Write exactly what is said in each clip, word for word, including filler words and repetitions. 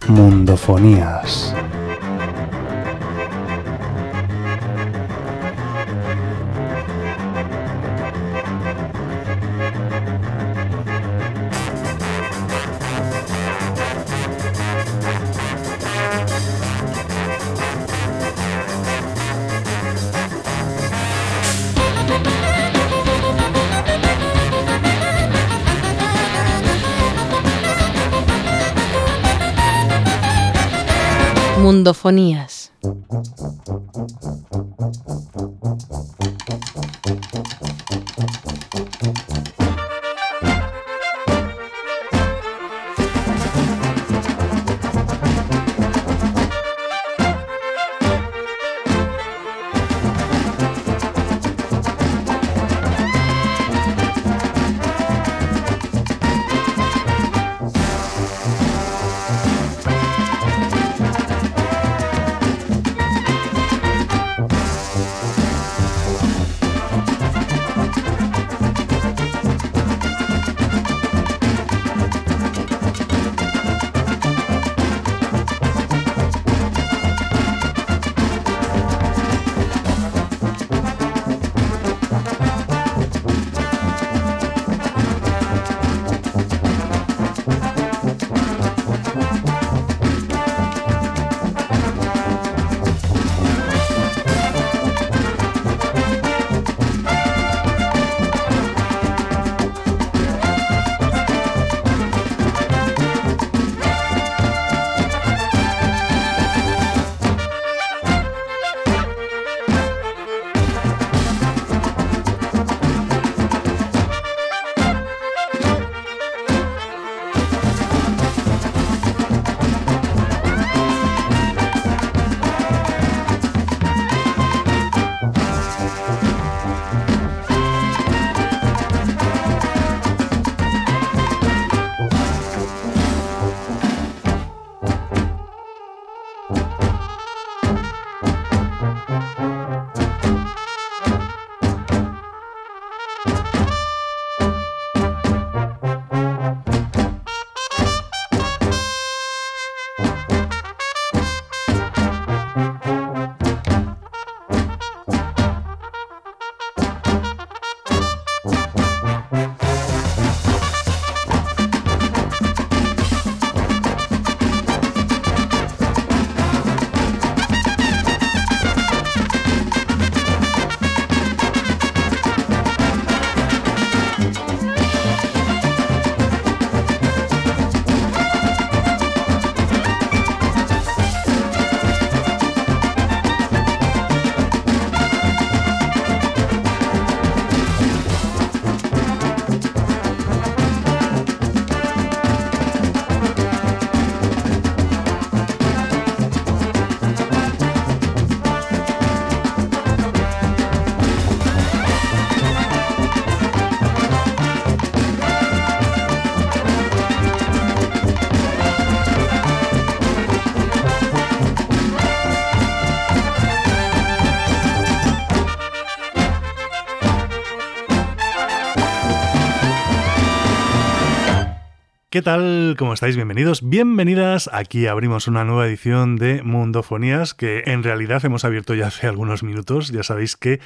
Mundofonías. Mundofonías. ¿Qué tal? ¿Cómo estáis? Bienvenidos, bienvenidas. Aquí abrimos una nueva edición de Mundofonías que en realidad hemos abierto ya hace algunos minutos. Ya sabéis que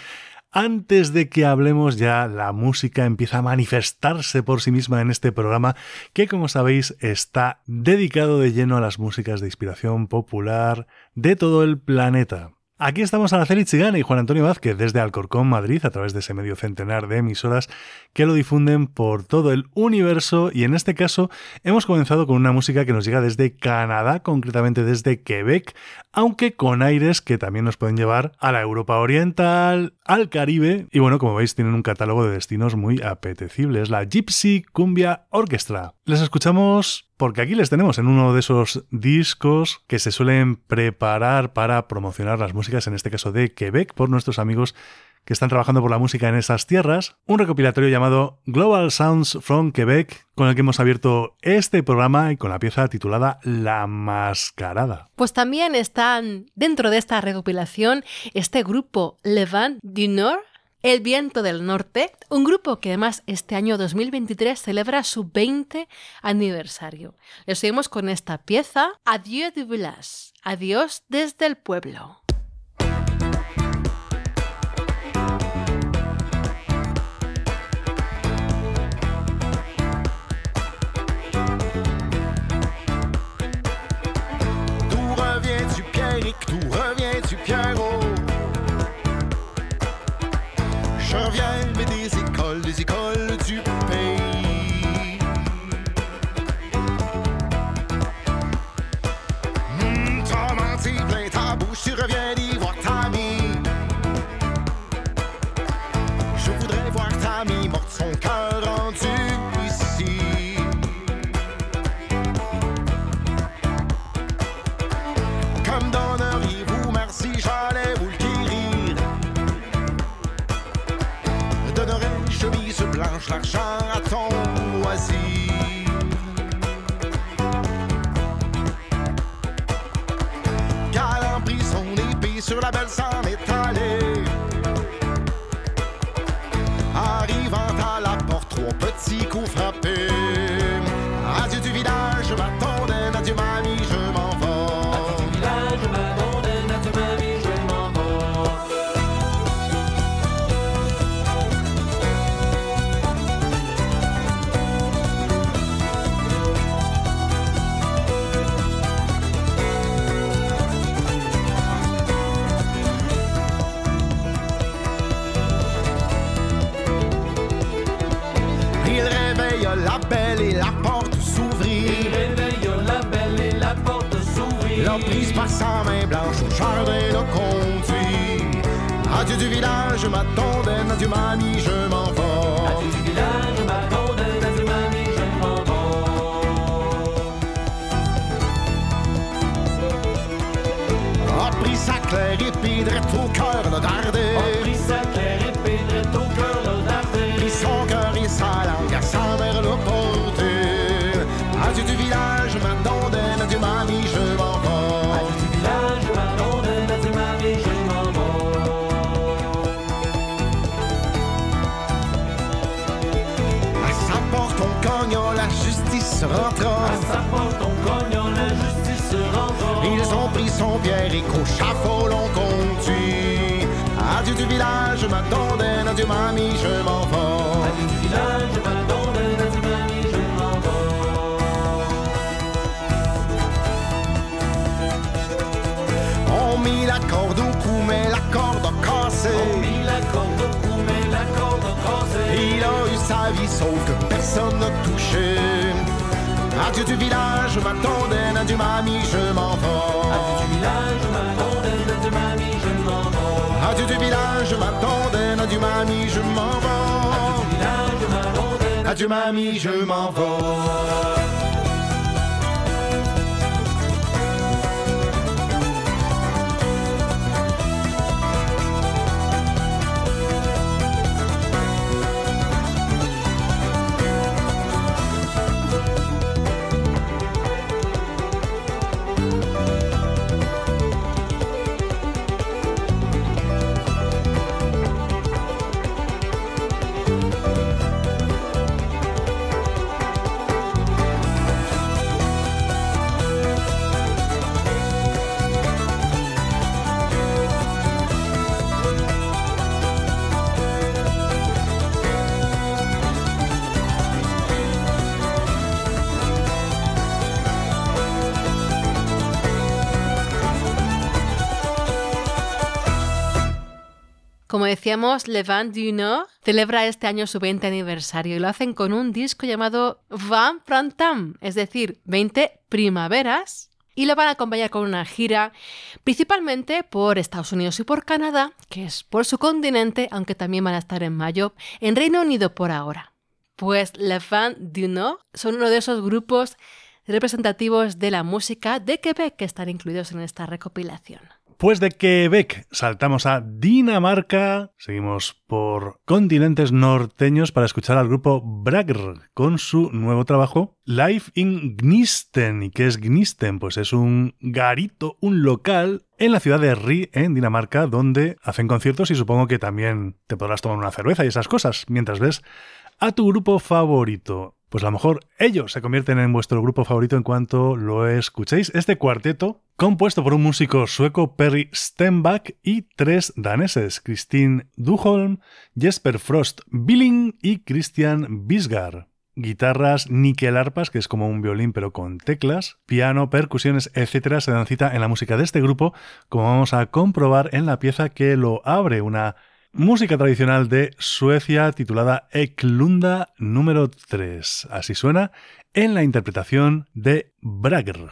antes de que hablemos ya la música empieza a manifestarse por sí misma en este programa que, como sabéis, está dedicado de lleno a las músicas de inspiración popular de todo el planeta. Aquí estamos Araceli Chigana y Juan Antonio Vázquez desde Alcorcón, Madrid, a través de ese medio centenar de emisoras que lo difunden por todo el universo, y en este caso hemos comenzado con una música que nos llega desde Canadá, concretamente desde Quebec, aunque con aires que también nos pueden llevar a la Europa Oriental, al Caribe, y bueno, como veis tienen un catálogo de destinos muy apetecibles, la Gypsy Cumbia Orchestra. Les escuchamos porque aquí les tenemos en uno de esos discos que se suelen preparar para promocionar las músicas, en este caso de Quebec, por nuestros amigos que están trabajando por la música en esas tierras, un recopilatorio llamado Global Sounds from Quebec, con el que hemos abierto este programa y con la pieza titulada La Mascarada. Pues también están dentro de esta recopilación este grupo Le Vent du Nord, El Viento del Norte, un grupo que además este año dos mil veintitrés celebra su veinte aniversario. Les seguimos con esta pieza, Adieu du village, adiós desde el pueblo. D'où reviens-tu, Pierrick? D'où reviens-tu, Pierrot? Je reviens, mais des écoles, des écoles du pays. Mmh, t'as menti plein ta bouche, tu reviens d'y voir ta mie. Je voudrais voir ta mie morte, son cœur rendu ici. Comme donneriez-vous merci, j'allais vous le guérir. Donnerais chemise blanche, l'argent à ton loisir. Galant pris son épée sur la belle s'en est allé. Arrivant à la porte, trois petits coups frappés. Adieu du village, ma tondaine, adieu mamie, je m'en vais. Adieu du village, ma tondaine, adieu mamie, je m'en vais. Il réveille la belle et la porte s'ouvrit. Il réveille la belle et la porte s'ouvrit. L'emprise par sa main blanche au jardin le conduit. Adieu du village, ma tondaine, adieu mamie, je m'en vais. Adieu du village, ma tondaine, adieu mamie, je m'en vais. A pris sa claire épée drette au cœur le darder. A pris sa claire épée drette au cœur le darder. Pris son cœur et sa langue à sa mère le porter. Adieu du village, ma tondaine, adieu mamie, je m'en vais. Adieu du village, ma tondaine, adieu mamie, je m'en vais. À sa porte on cogna, la justice rentra. À sa porte on cogne, la justice rentre. Ils ont pris son pierre et qu'au chafaud l'on conduit. Adieu du village, ma tondaine, adieu mamie, je m'en vais. Adieu du village, ma tondaine, adieu mamie, je m'en vais. On mit la corde au cou, mais la corde a cassé. On mit la corde au cou, mais la corde a cassé. Il a eu sa vie, sauf que personne n'a touché. Adieu du village, ma tondaine, adieu mamie, je m'en vais. Adieu du village, ma tondaine, adieu mamie, je m'en vais. Adieu du village, ma tondaine, adieu mamie, je m'en vais. Adieu du village, ma tondaine, Adieu mamie, je m'en vais. Como decíamos, Le Vent du Nord celebra este año su veinte aniversario y lo hacen con un disco llamado vingt printemps, es decir, veinte primaveras, y lo van a acompañar con una gira principalmente por Estados Unidos y por Canadá, que es por su continente, aunque también van a estar en mayo en Reino Unido por ahora. Pues Le Vent du Nord son uno de esos grupos representativos de la música de Quebec que están incluidos en esta recopilación. pues de Quebec saltamos a Dinamarca, seguimos por continentes norteños para escuchar al grupo Bragr con su nuevo trabajo Live in Gnisten. ¿Y qué es Gnisten? Pues es un garito, un local en la ciudad de Ri, en Dinamarca, donde hacen conciertos y supongo que también te podrás tomar una cerveza y esas cosas mientras ves a tu grupo favorito. Pues a lo mejor ellos se convierten en vuestro grupo favorito en cuanto lo escuchéis. Este cuarteto, compuesto por un músico sueco, Perry Stenback, y tres daneses, Christine Duholm, Jesper Frost Billing y Christian Bisgar. Guitarras, níquel-arpas, que es como un violín pero con teclas, piano, percusiones, etcétera, se dan cita en la música de este grupo, como vamos a comprobar en la pieza que lo abre, una música tradicional de Suecia titulada Eklunda número tres. Así suena en la interpretación de Bragr.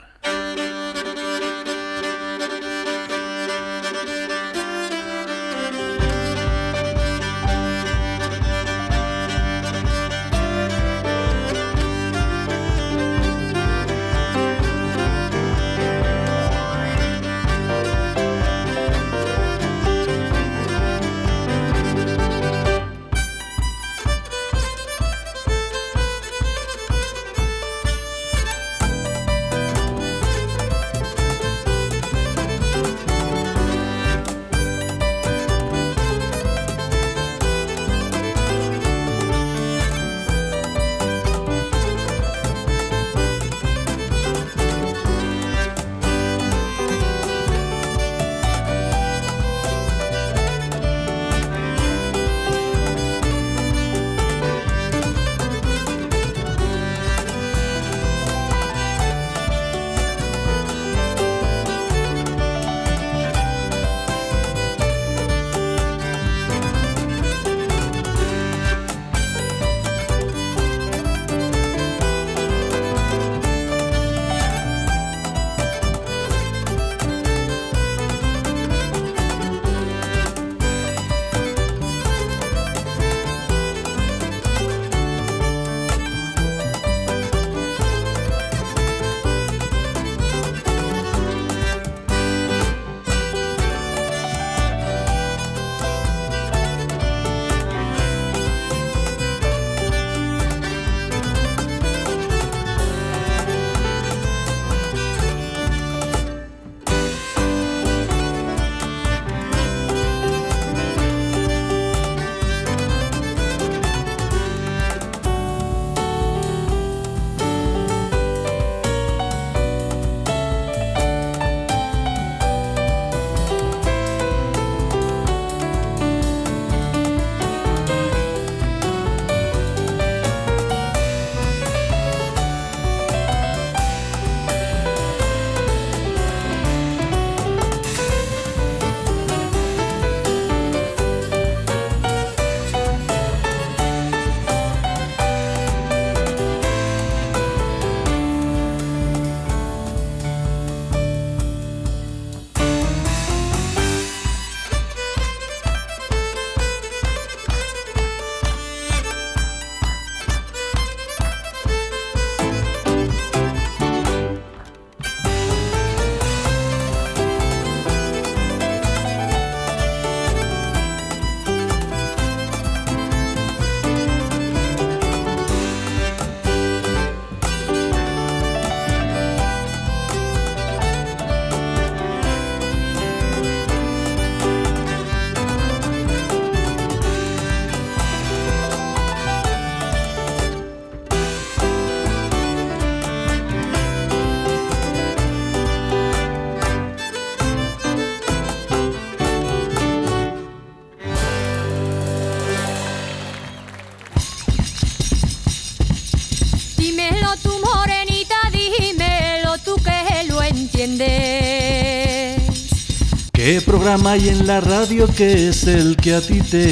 ¿Qué programa hay en la radio que es el que a ti te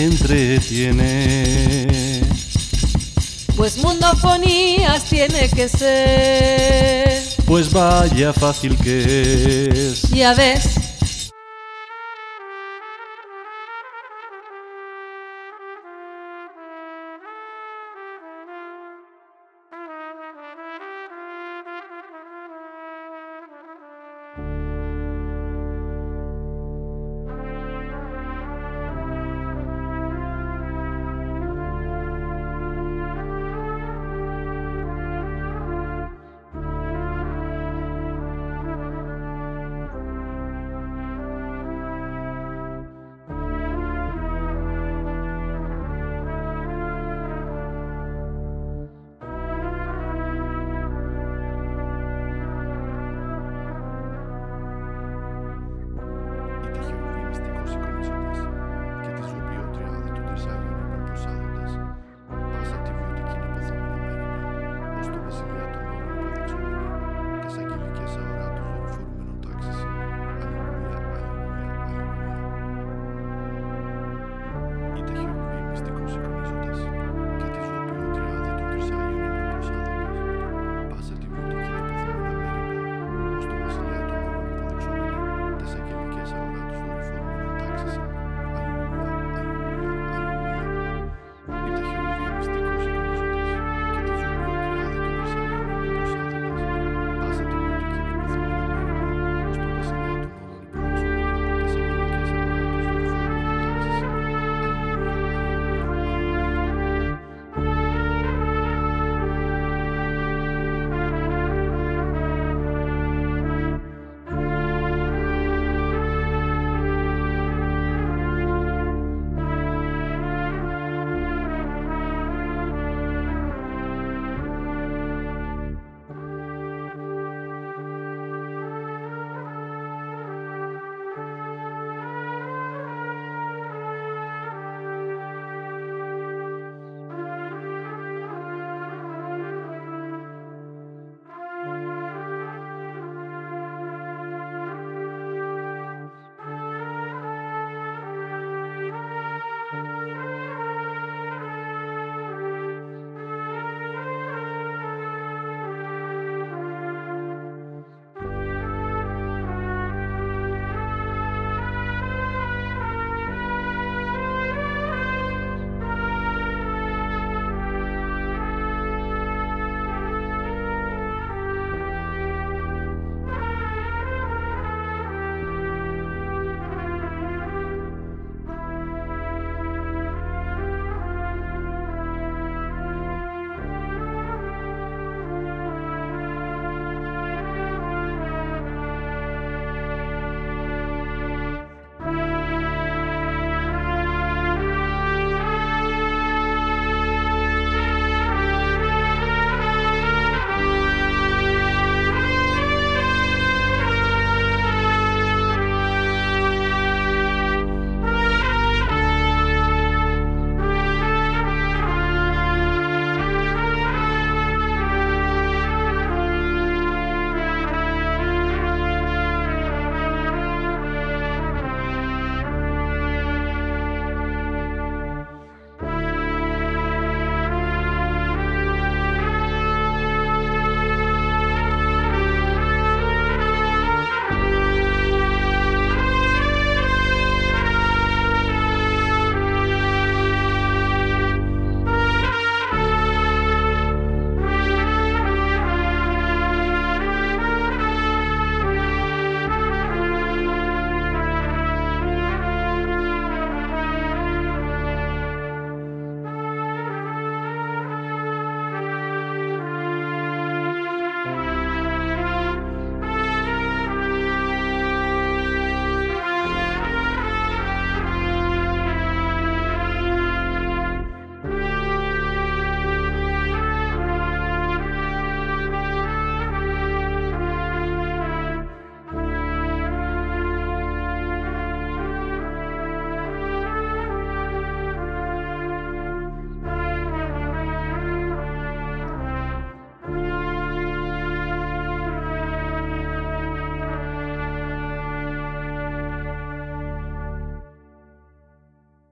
entretiene? Pues Mundofonías tiene que ser. Pues vaya fácil que es. Ya ves.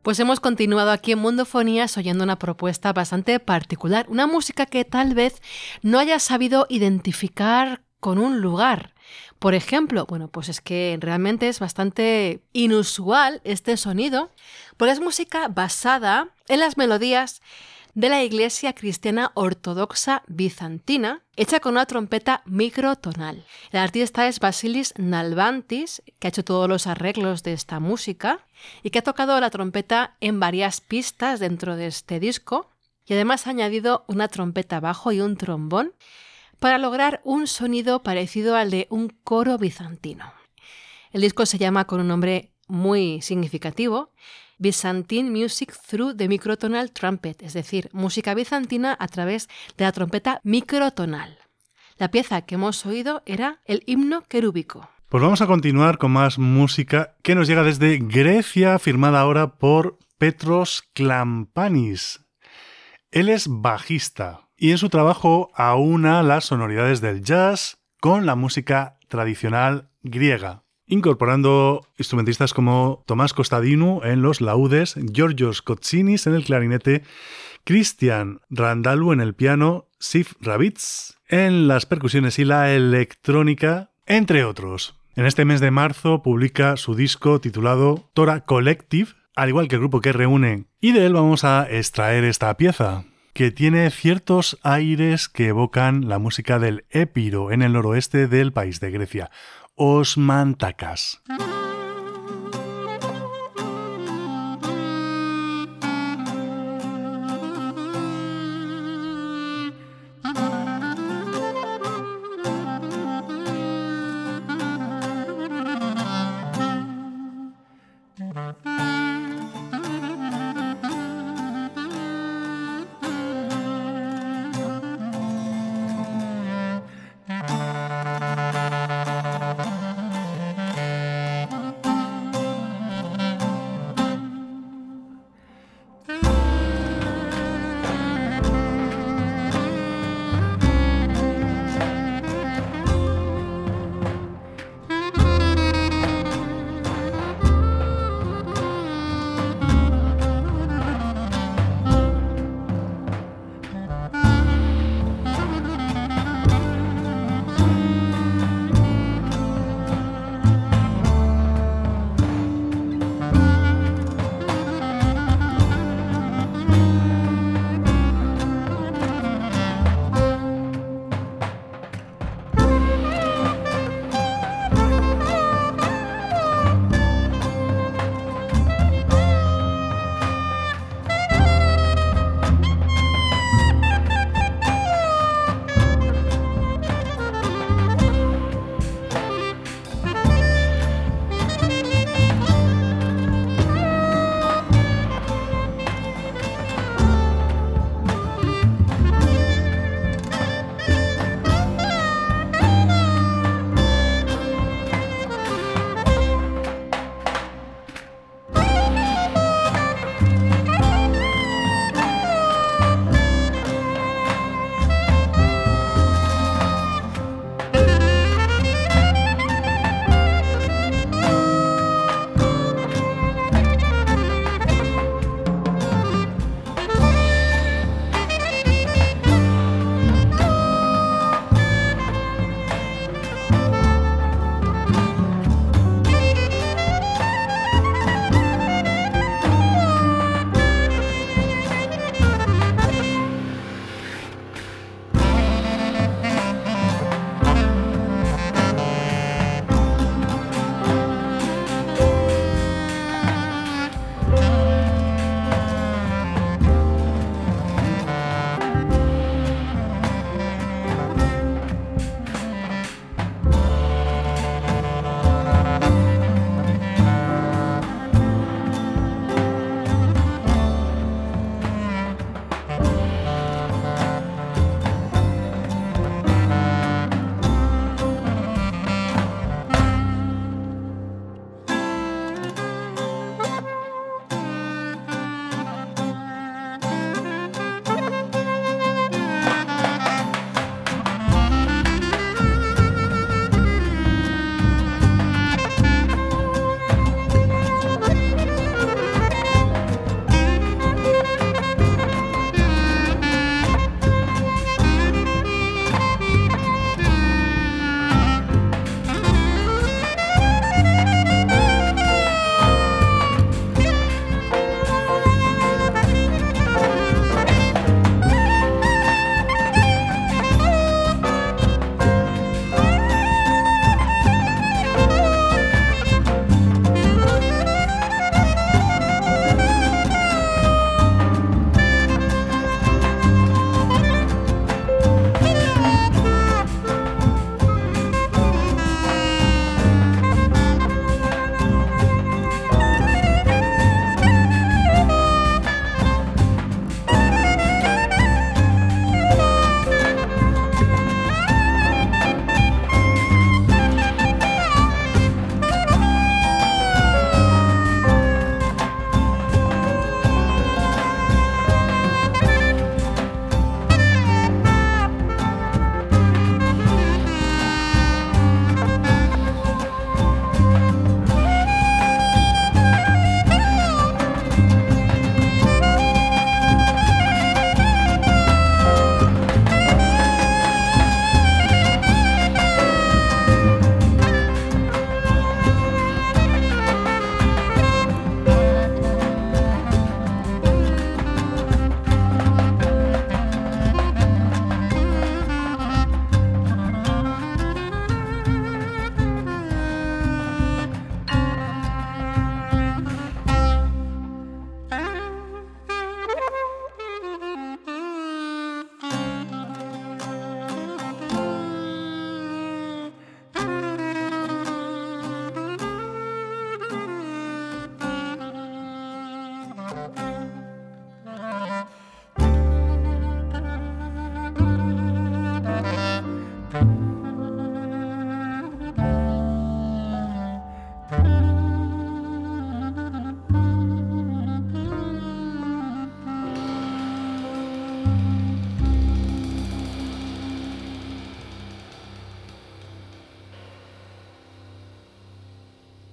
Pues hemos continuado aquí en Mundofonías oyendo una propuesta bastante particular, una música que tal vez no hayas sabido identificar con un lugar. Por ejemplo, bueno, pues es que realmente es bastante inusual este sonido, porque es música basada en las melodías de la Iglesia Cristiana Ortodoxa Bizantina, hecha con una trompeta microtonal. El artista es Vasilis Nalbantis, que ha hecho todos los arreglos de esta música y que ha tocado la trompeta en varias pistas dentro de este disco, y además ha añadido una trompeta bajo y un trombón para lograr un sonido parecido al de un coro bizantino. El disco se llama con un nombre muy significativo, Byzantine Music Through the Microtonal Trumpet, es decir, música bizantina a través de la trompeta microtonal. La pieza que hemos oído era el himno querúbico. Pues vamos a continuar con más música que nos llega desde Grecia, firmada ahora por Petros Klampanis. Él es bajista y en su trabajo aúna las sonoridades del jazz con la música tradicional griega, incorporando instrumentistas como Tomás Kostadinu en los laúdes, Georgios Kotsinis en el clarinete, Christian Randalu en el piano, Sif Rabits en las percusiones y la electrónica, entre otros. En este mes de marzo publica su disco titulado Tora Collective, al igual que el grupo que reúne, y de él vamos a extraer esta pieza, que tiene ciertos aires que evocan la música del Épiro en el noroeste del país de Grecia. Osmantakas.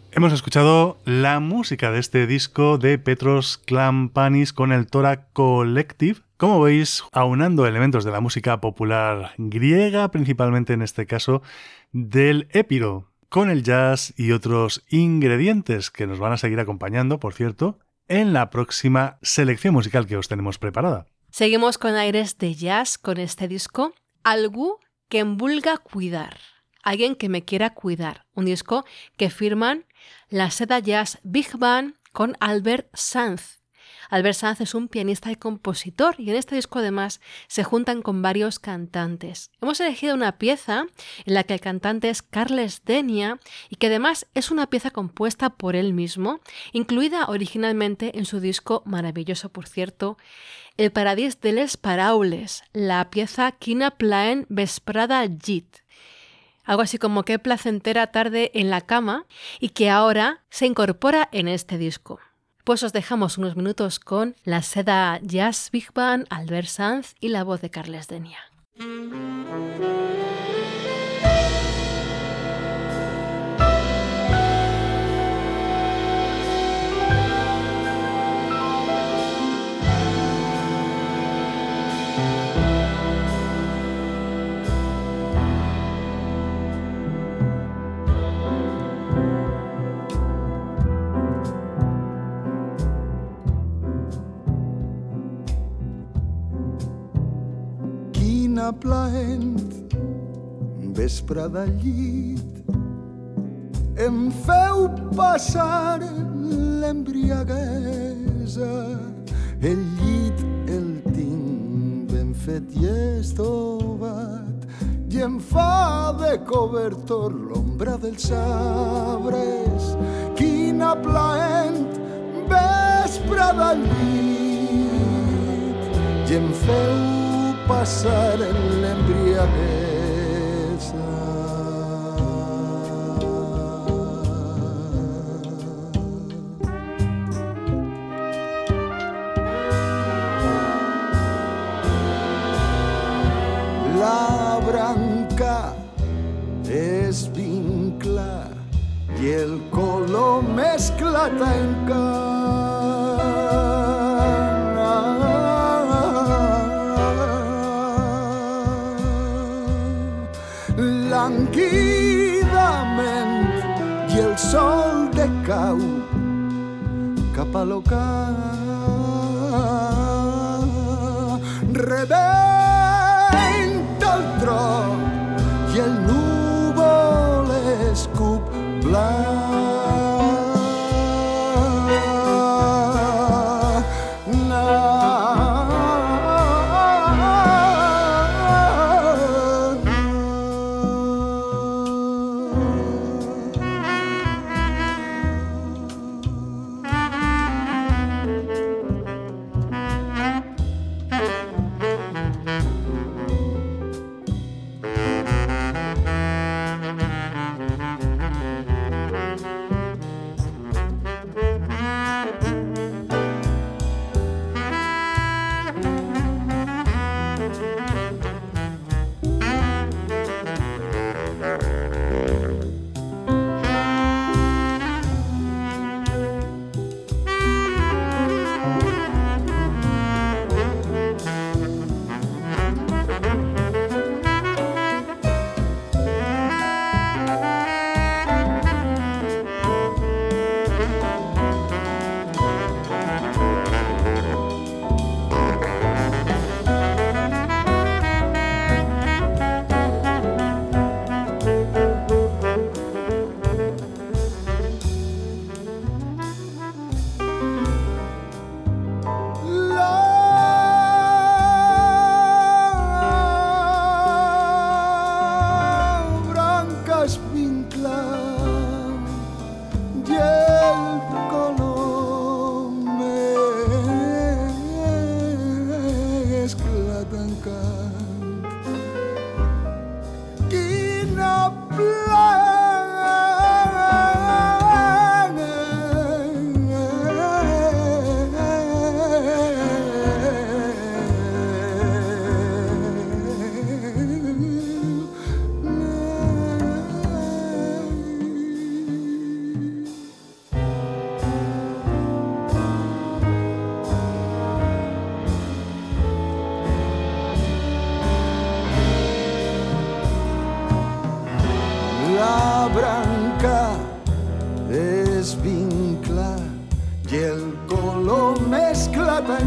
Hemos escuchado la música de este disco de Petros Klampanis con el Tora Collective. Como veis, aunando elementos de la música popular griega, principalmente en este caso del épiro, con el jazz y otros ingredientes que nos van a seguir acompañando, por cierto, en la próxima selección musical que os tenemos preparada. Seguimos con aires de jazz con este disco, Algú que em vulga cuidar. Alguien que me quiera cuidar. Un disco que firman la Seda Jazz Big Band con Albert Sanz. Albert Sanz es un pianista y compositor y en este disco además se juntan con varios cantantes. Hemos elegido una pieza en la que el cantante es Carles Denia y que además es una pieza compuesta por él mismo, incluida originalmente en su disco maravilloso, por cierto, El Paradís de les Paraules, la pieza Quina plaent vesprada al llit. Algo así como qué placentera tarde en la cama y que ahora se incorpora en este disco. Pues os dejamos unos minutos con la Seda Jazz Big Band, Albert Sanz y la voz de Carles Denia. Plaent, vesprada al llit, em feu passar l'embriaguesa. El llit el tinc ben fet i estovat i em fa de cobertor l'ombra dels arbres. Quina plaent, vesprada al llit i em feu passar en l'embriaguesa. La branca es vincla i el color mesclata encara. Languidament i el sol decau cap a l'ocar. Rebenta el tro i el núvol escup blanc.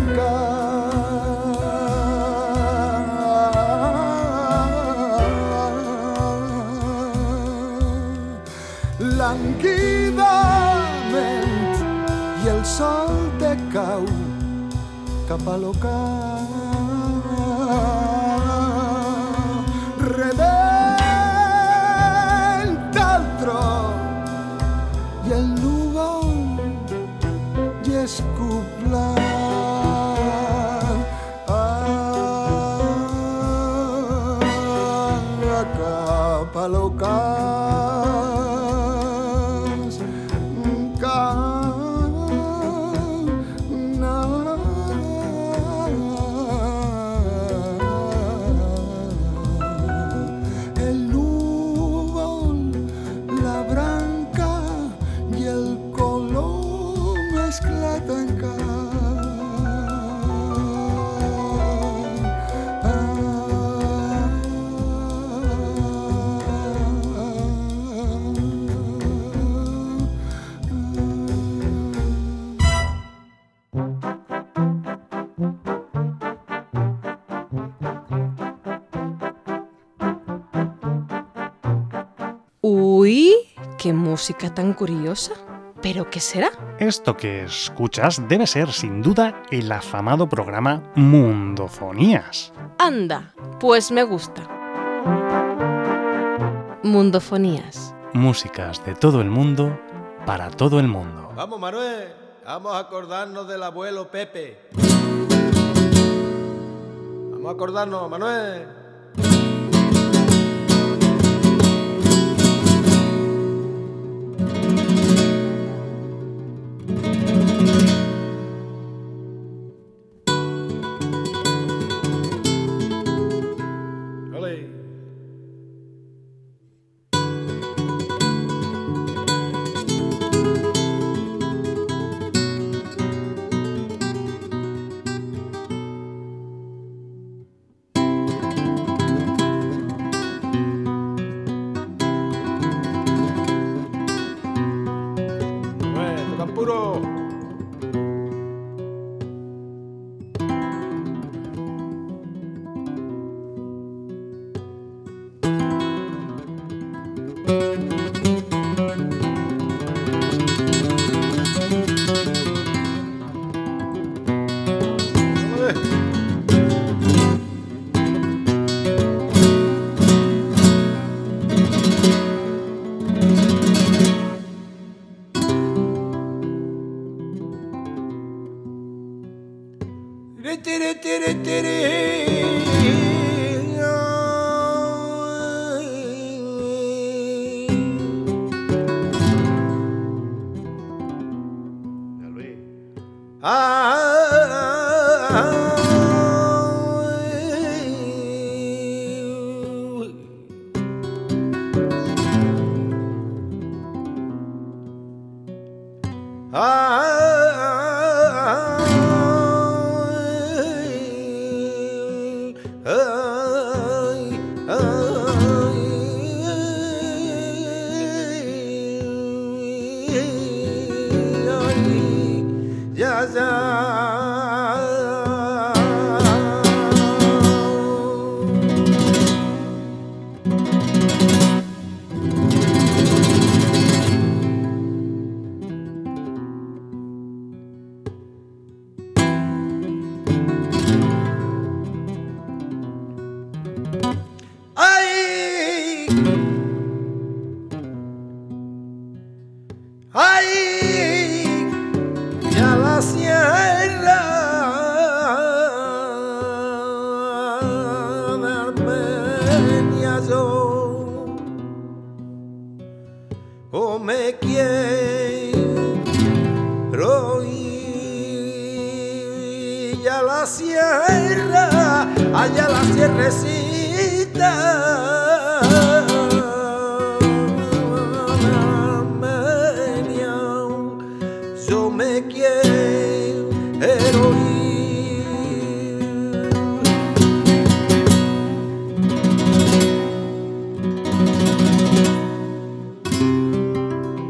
Languidament i el sol te cau cap a l'ocar. Rebenta el tro i el núvol i escuplant. Ah, cap a l'ocar. Uy, qué música tan curiosa. ¿Pero qué será? Esto que escuchas debe ser, sin duda, el afamado programa Mundofonías. Anda, pues me gusta. Mundofonías. Músicas de todo el mundo, para todo el mundo. Vamos, Manuel, vamos a acordarnos del abuelo Pepe. Vamos a acordarnos, Manuel.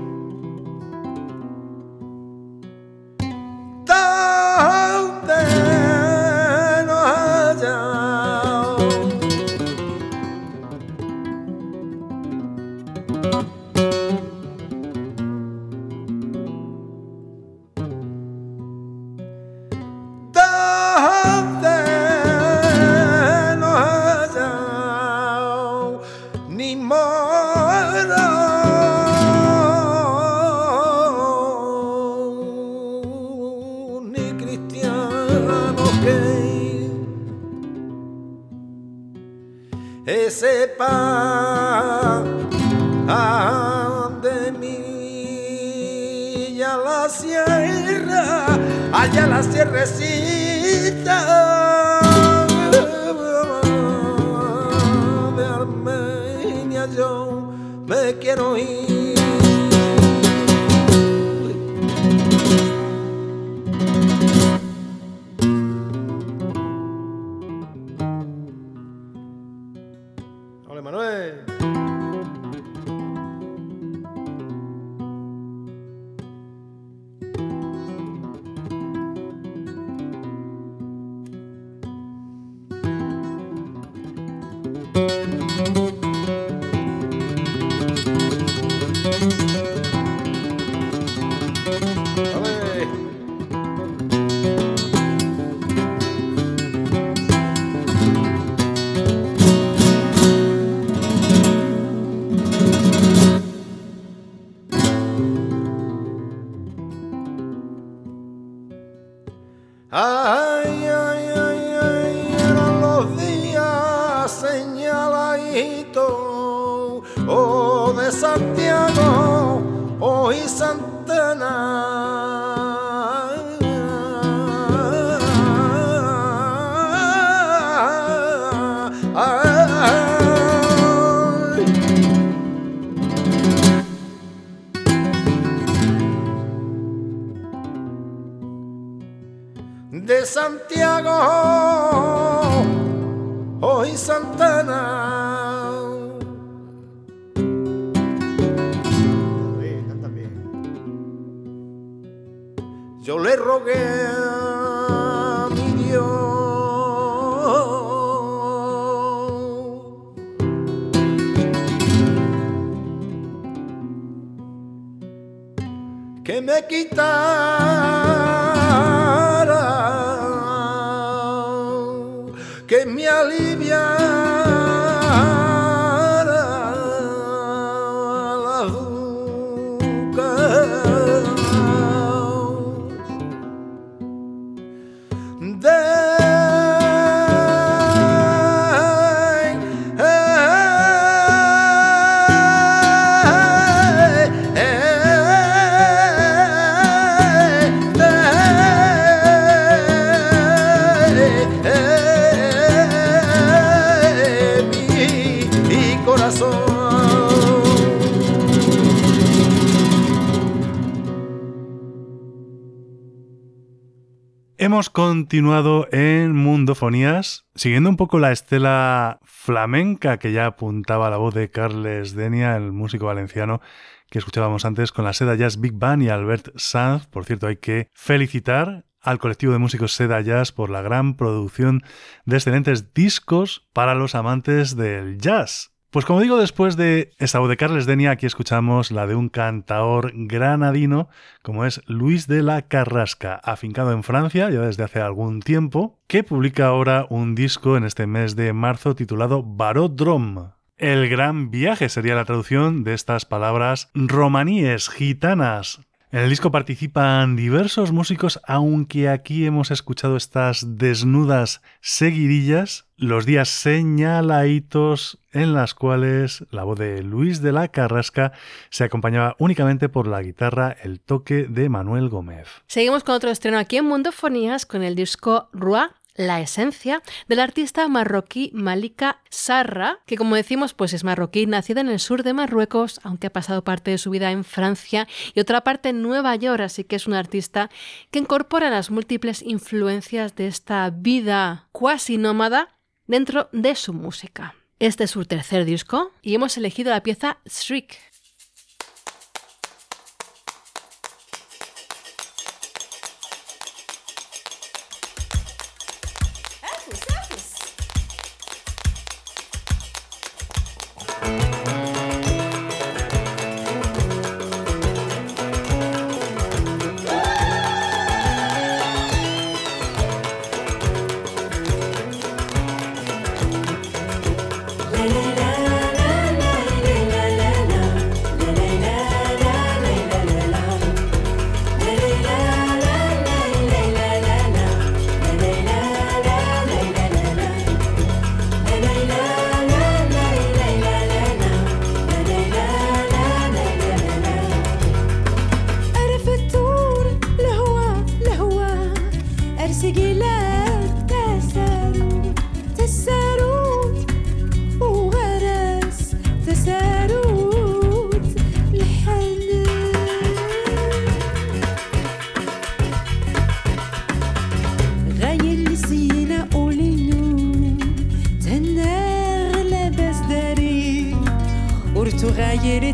Donde sepa de mí a la sierra, allá la sierrecita de Armenia yo me quiero ir. Hola Manuel. Ay, ay, ay, ay, eran los días señaladitos, oh, de Santiago, oh, y Santana. De Santiago, hoy Santana. Bien, canta bien. Yo le rogué a mi Dios que me quitara, que me aliviara la duca de Hemos continuado en Mundofonías, siguiendo un poco la estela flamenca que ya apuntaba la voz de Carles Denia, el músico valenciano que escuchábamos antes con la Seda Jazz Big Band y Albert Sanz. Por cierto, hay que felicitar al colectivo de músicos Seda Jazz por la gran producción de excelentes discos para los amantes del jazz. Pues como digo, después de esta voz de Carles Denia, aquí escuchamos la de un cantaor granadino como es Luis de la Carrasca, afincado en Francia ya desde hace algún tiempo, que publica ahora un disco en este mes de marzo titulado Barodrom. El gran viaje sería la traducción de estas palabras romaníes, gitanas. En el disco participan diversos músicos, aunque aquí hemos escuchado estas desnudas seguidillas, los días señaladitos en las cuales la voz de Luis de la Carrasca se acompañaba únicamente por la guitarra, el toque de Manuel Gómez. Seguimos con otro estreno aquí en Mundofonías con el disco Roi, la esencia, del artista marroquí Malika Sarra, que como decimos pues es marroquí, nacida en el sur de Marruecos, aunque ha pasado parte de su vida en Francia y otra parte en Nueva York, así que es un artista que incorpora las múltiples influencias de esta vida cuasi nómada dentro de su música. Este es su tercer disco y hemos elegido la pieza Shriek. La la la la la la la la.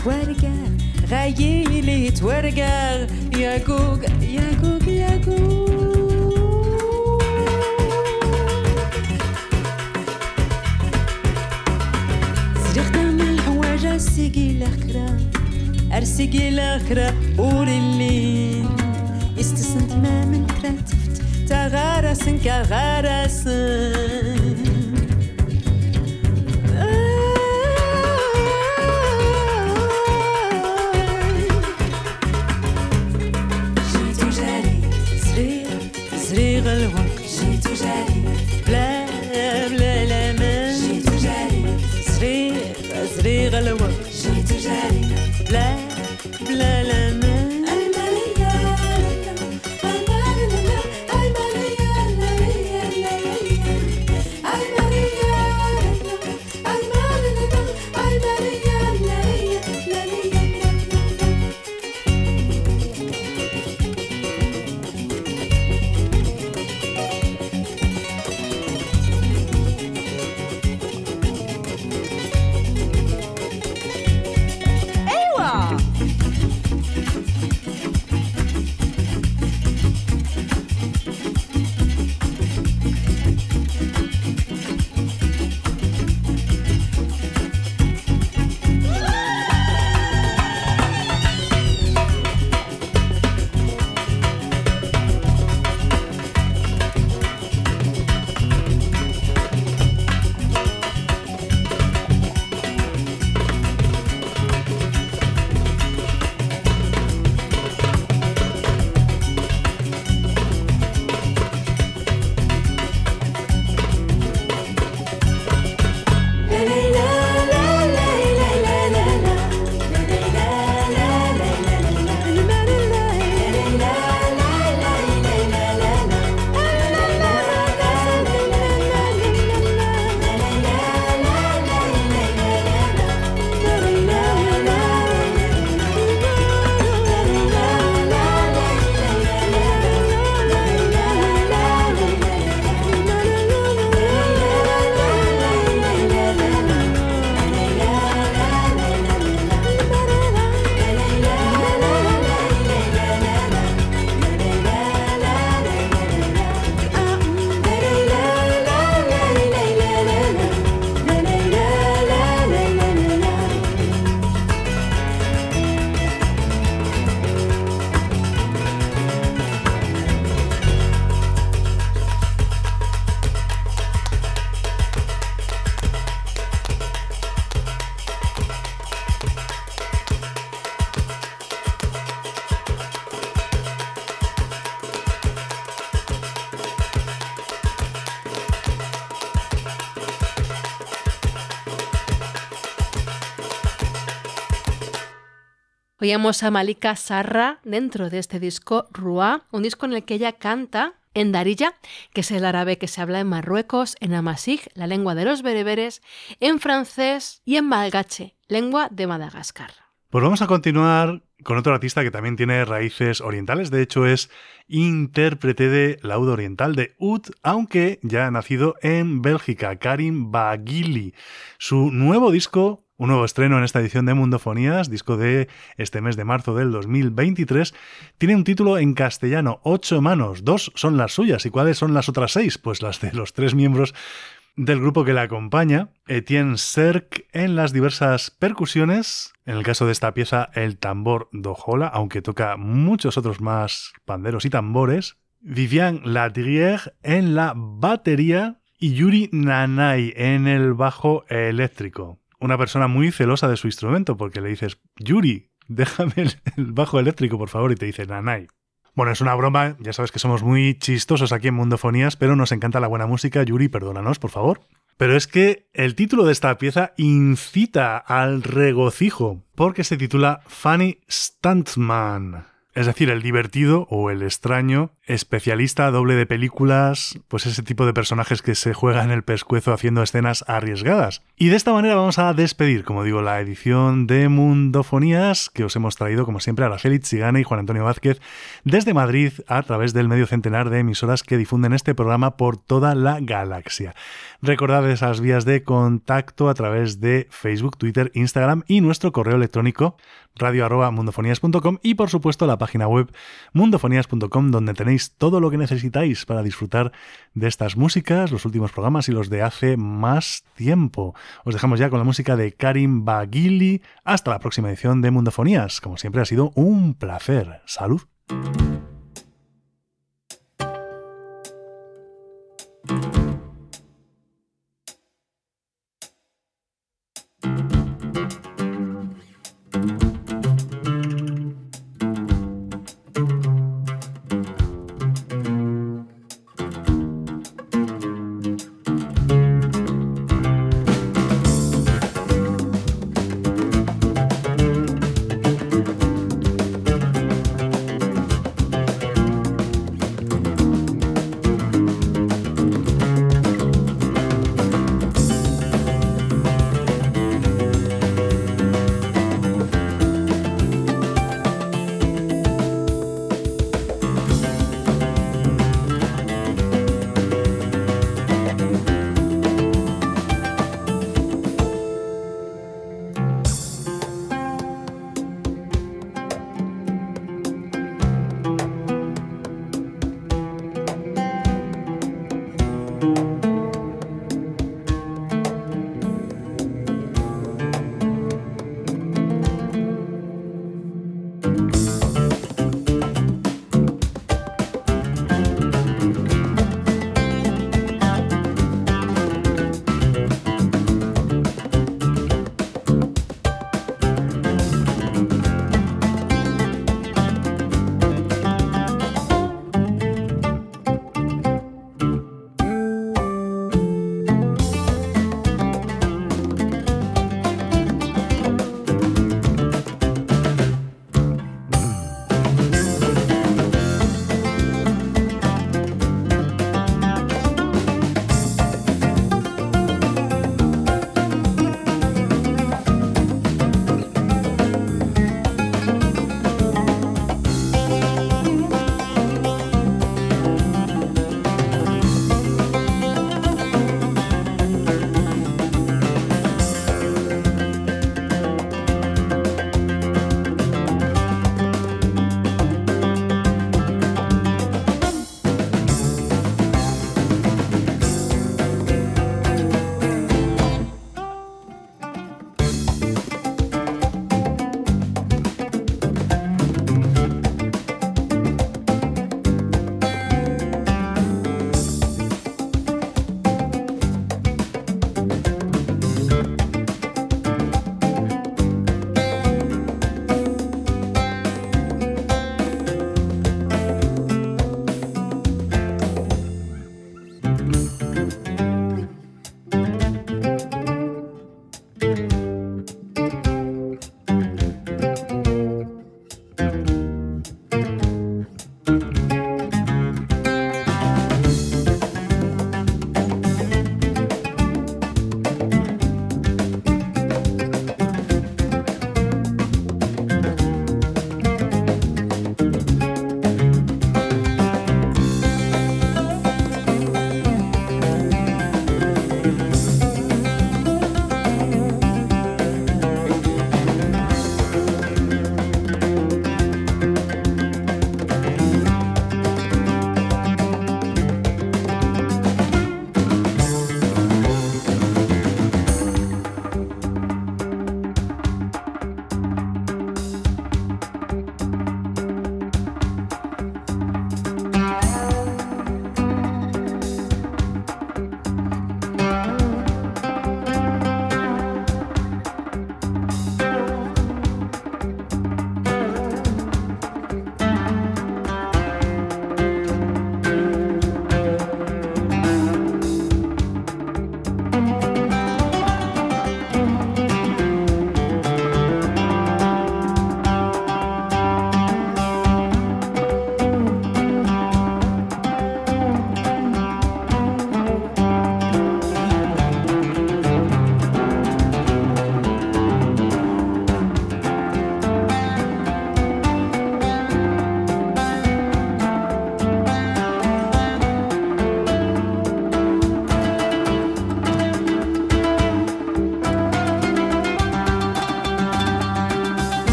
تورقع غايلي تورقع يا جوج يا جوج يا جوج زرقنا الحواج أرسقي الأخرى أرسقي الأخرى ورلي استسنت ما من كراتفت تغارسن كغارسن جيتو جاري زريغ زريغ الوقت جيتو جاري بلا بلا لا ما جيتو جاري زريغ زريغ الوقت جيتو جاري بلا بلا لا ما Oíamos a Malika Sarra dentro de este disco Rua, un disco en el que ella canta en Darija, que es el árabe que se habla en Marruecos, en Amazigh, la lengua de los bereberes, en francés y en malgache, lengua de Madagascar. Pues vamos a continuar con otro artista que también tiene raíces orientales. De hecho, es intérprete de laúd oriental de oud, aunque ya ha nacido en Bélgica, Karim Baghili. Su nuevo disco, un nuevo estreno en esta edición de Mundofonías, disco de este mes de marzo del dos mil veintitrés, tiene un título en castellano, Ocho manos. Dos son las suyas. ¿Y cuáles son las otras seis? Pues las de los tres miembros del grupo que la acompaña. Etienne Cerc en las diversas percusiones, en el caso de esta pieza el tambor d'Ojola, aunque toca muchos otros más panderos y tambores. Vivian Ladrière en la batería y Yuri Nanay en el bajo eléctrico. Una persona muy celosa de su instrumento, porque le dices, Yuri, déjame el, el bajo eléctrico, por favor, y te dice Nanay. Bueno, es una broma, ya sabes que somos muy chistosos aquí en Mundofonías, pero nos encanta la buena música. Yuri, perdónanos, por favor. Pero es que el título de esta pieza incita al regocijo, porque se titula Funny Stuntman. Es decir, el divertido o el extraño, especialista doble de películas, pues ese tipo de personajes que se juega en el pescuezo haciendo escenas arriesgadas. Y de esta manera vamos a despedir, como digo, la edición de Mundofonías que os hemos traído, como siempre, Araceli Tsigane y Juan Antonio Vázquez desde Madrid a través del medio centenar de emisoras que difunden este programa por toda la galaxia. Recordad esas vías de contacto a través de Facebook, Twitter, Instagram y nuestro correo electrónico radio arroba mundofonías punto com y por supuesto la página web mundofonías punto com, donde tenéis todo lo que necesitáis para disfrutar de estas músicas, los últimos programas y los de hace más tiempo. Os dejamos ya con la música de Karim Baghili. Hasta la próxima edición de Mundofonías. Como siempre ha sido un placer. ¡Salud!